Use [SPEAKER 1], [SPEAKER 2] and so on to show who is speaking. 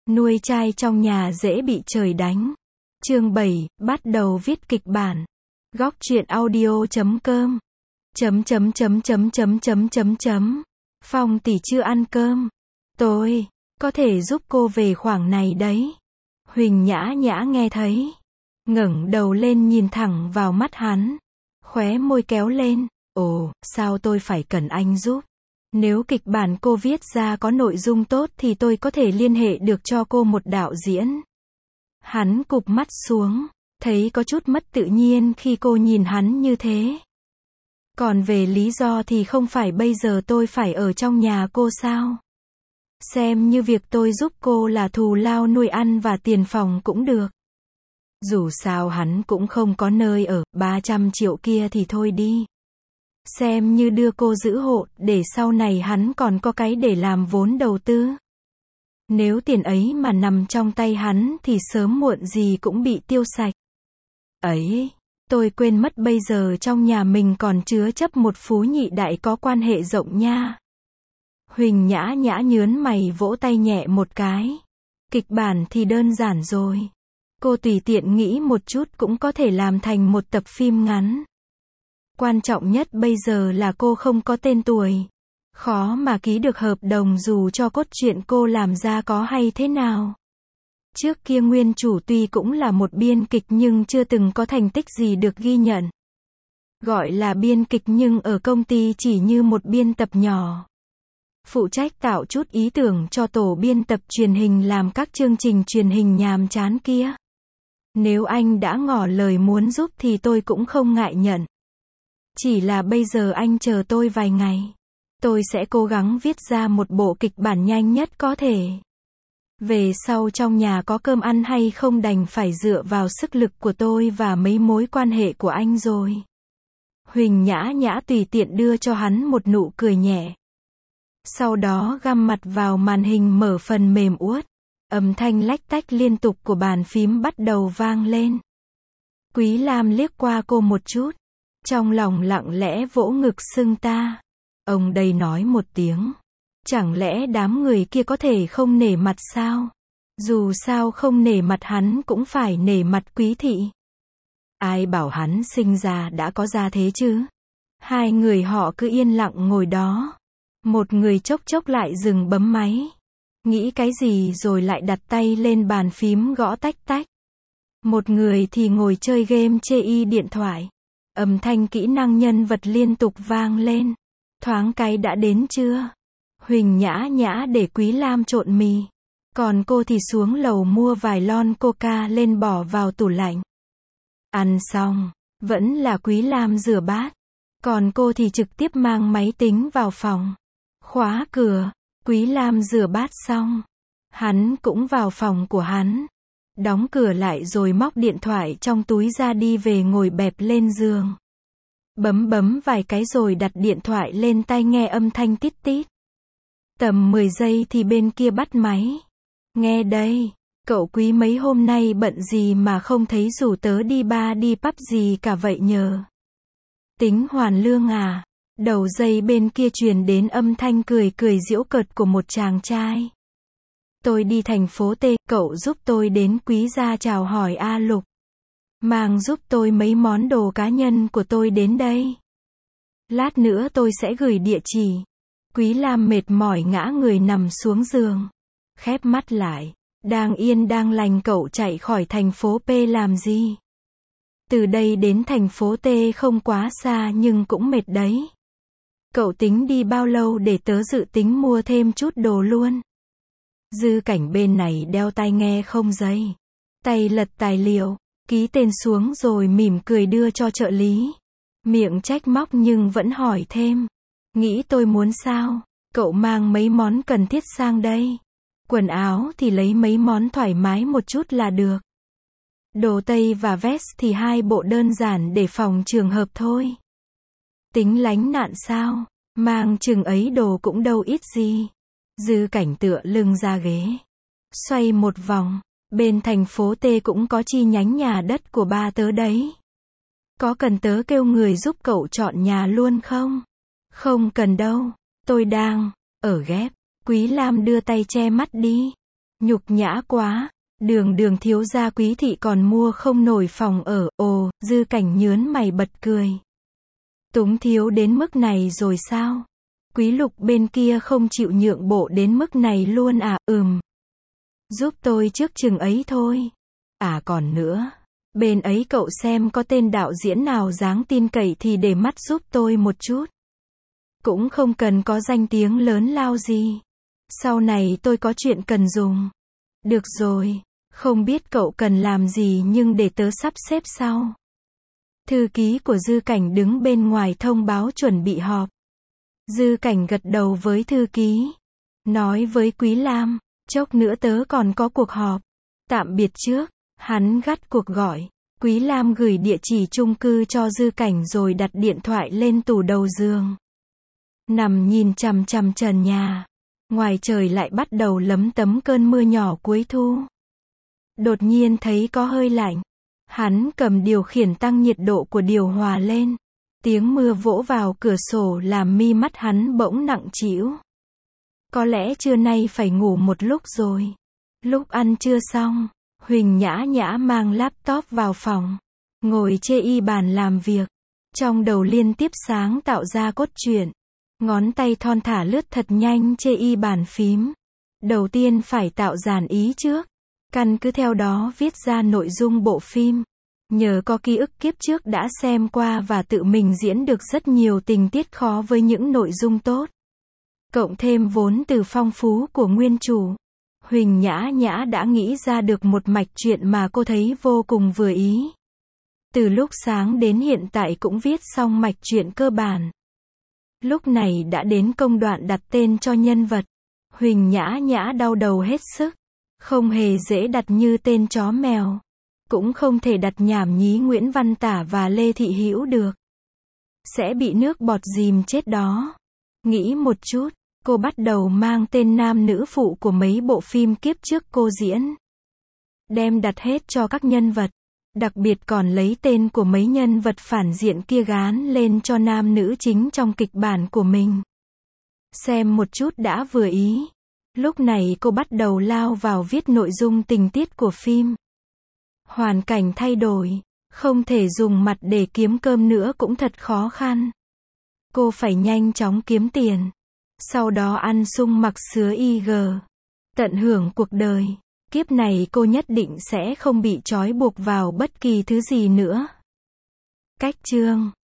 [SPEAKER 1] Nuôi trai trong nhà dễ bị trời đánh. Chương 7, bắt đầu viết kịch bản. Góc truyện audio.com. Phong tỷ chưa ăn cơm. Tôi có thể giúp cô về khoảng này đấy. Huỳnh Nhã Nhã nghe thấy, ngẩng đầu lên nhìn thẳng vào mắt hắn, khóe môi kéo lên. Ồ, sao tôi phải cần anh giúp? Nếu kịch bản cô viết ra có nội dung tốt thì tôi có thể liên hệ được cho cô một đạo diễn. Hắn cụp mắt xuống, thấy có chút mất tự nhiên khi cô nhìn hắn như thế. Còn về lý do thì không phải bây giờ tôi phải ở trong nhà cô sao? Xem như việc tôi giúp cô là thù lao nuôi ăn và tiền phòng cũng được. Dù sao hắn cũng không có nơi ở, 300 triệu kia thì thôi đi. Xem như đưa cô giữ hộ, để sau này hắn còn có cái để làm vốn đầu tư. Nếu tiền ấy mà nằm trong tay hắn thì sớm muộn gì cũng bị tiêu sạch. Ấy, tôi quên mất bây giờ trong nhà mình còn chứa chấp một phú nhị đại có quan hệ rộng nha. Huỳnh Nhã Nhã nhớn mày vỗ tay nhẹ một cái. Kịch bản thì đơn giản rồi. Cô tùy tiện nghĩ một chút cũng có thể làm thành một tập phim ngắn. Quan trọng nhất bây giờ là cô không có tên tuổi. Khó mà ký được hợp đồng dù cho cốt truyện cô làm ra có hay thế nào. Trước kia nguyên chủ tuy cũng là một biên kịch nhưng chưa từng có thành tích gì được ghi nhận. Gọi là biên kịch nhưng ở công ty chỉ như một biên tập nhỏ. Phụ trách tạo chút ý tưởng cho tổ biên tập truyền hình làm các chương trình truyền hình nhàm chán kia. Nếu anh đã ngỏ lời muốn giúp thì tôi cũng không ngại nhận. Chỉ là bây giờ anh chờ tôi vài ngày. Tôi sẽ cố gắng viết ra một bộ kịch bản nhanh nhất có thể. Về sau trong nhà có cơm ăn hay không đành phải dựa vào sức lực của tôi và mấy mối quan hệ của anh rồi. Huỳnh Nhã Nhã tùy tiện đưa cho hắn một nụ cười nhẹ. Sau đó găm mặt vào màn hình mở phần mềm uất. Âm thanh lách tách liên tục của bàn phím bắt đầu vang lên. Quý Lam liếc qua cô một chút. Trong lòng lặng lẽ vỗ ngực xưng ta. Ông đây nói một tiếng. Chẳng lẽ đám người kia có thể không nể mặt sao? Dù sao không nể mặt hắn cũng phải nể mặt Quý thị. Ai bảo hắn sinh ra đã có gia thế chứ? Hai người họ cứ yên lặng ngồi đó. Một người chốc chốc lại dừng bấm máy. Nghĩ cái gì rồi lại đặt tay lên bàn phím gõ tách tách. Một người thì ngồi chơi game chê y điện thoại. Âm thanh kỹ năng nhân vật liên tục vang lên. Thoáng cái đã đến chưa? Huỳnh Nhã Nhã để Quý Lam trộn mì. Còn cô thì xuống lầu mua vài lon coca lên bỏ vào tủ lạnh. Ăn xong, vẫn là Quý Lam rửa bát. Còn cô thì trực tiếp mang máy tính vào phòng. Khóa cửa, Quý Lam rửa bát xong. Hắn cũng vào phòng của hắn. Đóng cửa lại rồi móc điện thoại trong túi ra đi về ngồi bẹp lên giường. Bấm vài cái rồi đặt điện thoại lên tai nghe âm thanh tít tít. Tầm 10 giây thì bên kia bắt máy. Nghe đây, cậu Quý mấy hôm nay bận gì mà không thấy rủ tớ đi bar đi pub gì cả vậy nhờ? Tính hoàn lương à? Đầu dây bên kia truyền đến âm thanh cười giễu cợt của một chàng trai. Tôi đi thành phố T, cậu giúp tôi đến Quý gia chào hỏi A Lục. Mang giúp tôi mấy món đồ cá nhân của tôi đến đây. Lát nữa tôi sẽ gửi địa chỉ. Quý Lam mệt mỏi ngã người nằm xuống giường. Khép mắt lại. Đang yên đang lành cậu chạy khỏi thành phố P làm gì? Từ đây đến thành phố T không quá xa nhưng cũng mệt đấy. Cậu tính đi bao lâu để tớ dự tính mua thêm chút đồ luôn? Dư Cảnh bên này đeo tai nghe không dây. Tay lật tài liệu, ký tên xuống rồi mỉm cười đưa cho trợ lý. Miệng trách móc nhưng vẫn hỏi thêm. Nghĩ tôi muốn sao? Cậu mang mấy món cần thiết sang đây. Quần áo thì lấy mấy món thoải mái một chút là được. Đồ tây và vest thì 2 bộ đơn giản để phòng trường hợp thôi. Tính lánh nạn sao? Mang chừng ấy đồ cũng đâu ít gì. Dư Cảnh tựa lưng ra ghế. Xoay một vòng. Bên thành phố T cũng có chi nhánh nhà đất của ba tớ đấy. Có cần tớ kêu người giúp cậu chọn nhà luôn không? Không cần đâu. Tôi đang ở ghép. Quý Lam đưa tay che mắt đi. Nhục nhã quá, đường thiếu gia quý thị còn mua không nổi phòng ở, ồ, Dư Cảnh nhớn mày bật cười. Túng thiếu đến mức này rồi sao? Quý Lục bên kia không chịu nhượng bộ đến mức này luôn à, giúp tôi trước chừng ấy thôi. À còn nữa, bên ấy cậu xem có tên đạo diễn nào đáng tin cậy thì để mắt giúp tôi một chút. Cũng không cần có danh tiếng lớn lao gì. Sau này tôi có chuyện cần dùng. Được rồi, không biết cậu cần làm gì nhưng để tớ sắp xếp sau. Thư ký của Dư Cảnh đứng bên ngoài thông báo chuẩn bị họp. Dư Cảnh gật đầu với thư ký. Nói với Quý Lam, chốc nữa tớ còn có cuộc họp. Tạm biệt trước, hắn gắt cuộc gọi. Quý Lam gửi địa chỉ chung cư cho Dư Cảnh rồi đặt điện thoại lên tủ đầu giường. Nằm nhìn chằm chằm trần nhà. Ngoài trời lại bắt đầu lấm tấm cơn mưa nhỏ cuối thu. Đột nhiên thấy có hơi lạnh. Hắn cầm điều khiển tăng nhiệt độ của điều hòa lên. Tiếng mưa vỗ vào cửa sổ làm mi mắt hắn bỗng nặng trĩu. Có lẽ trưa nay phải ngủ một lúc rồi. Lúc ăn trưa xong, Huỳnh Nhã Nhã mang laptop vào phòng. Ngồi chê y bàn làm việc. Trong đầu liên tiếp sáng tạo ra cốt truyện. Ngón tay thon thả lướt thật nhanh chê y bàn phím. Đầu tiên phải tạo dàn ý trước. Căn cứ theo đó viết ra nội dung bộ phim. Nhờ có ký ức kiếp trước đã xem qua và tự mình diễn được rất nhiều tình tiết khó với những nội dung tốt. Cộng thêm vốn từ phong phú của nguyên chủ. Huỳnh Nhã Nhã đã nghĩ ra được một mạch truyện mà cô thấy vô cùng vừa ý. Từ lúc sáng đến hiện tại cũng viết xong mạch truyện cơ bản. Lúc này đã đến công đoạn đặt tên cho nhân vật. Huỳnh Nhã Nhã đau đầu hết sức. Không hề dễ đặt như tên chó mèo. Cũng không thể đặt nhảm nhí Nguyễn Văn Tả và Lê Thị Hữu được. Sẽ bị nước bọt dìm chết đó. Nghĩ một chút, cô bắt đầu mang tên nam nữ phụ của mấy bộ phim kiếp trước cô diễn. Đem đặt hết cho các nhân vật. Đặc biệt còn lấy tên của mấy nhân vật phản diện kia gán lên cho nam nữ chính trong kịch bản của mình. Xem một chút đã vừa ý. Lúc này cô bắt đầu lao vào viết nội dung tình tiết của phim. Hoàn cảnh thay đổi, không thể dùng mặt để kiếm cơm nữa cũng thật khó khăn. Cô phải nhanh chóng kiếm tiền. Sau đó ăn sung mặc sứa IG. Tận hưởng cuộc đời. Kiếp này cô nhất định sẽ không bị trói buộc vào bất kỳ thứ gì nữa. Cách chương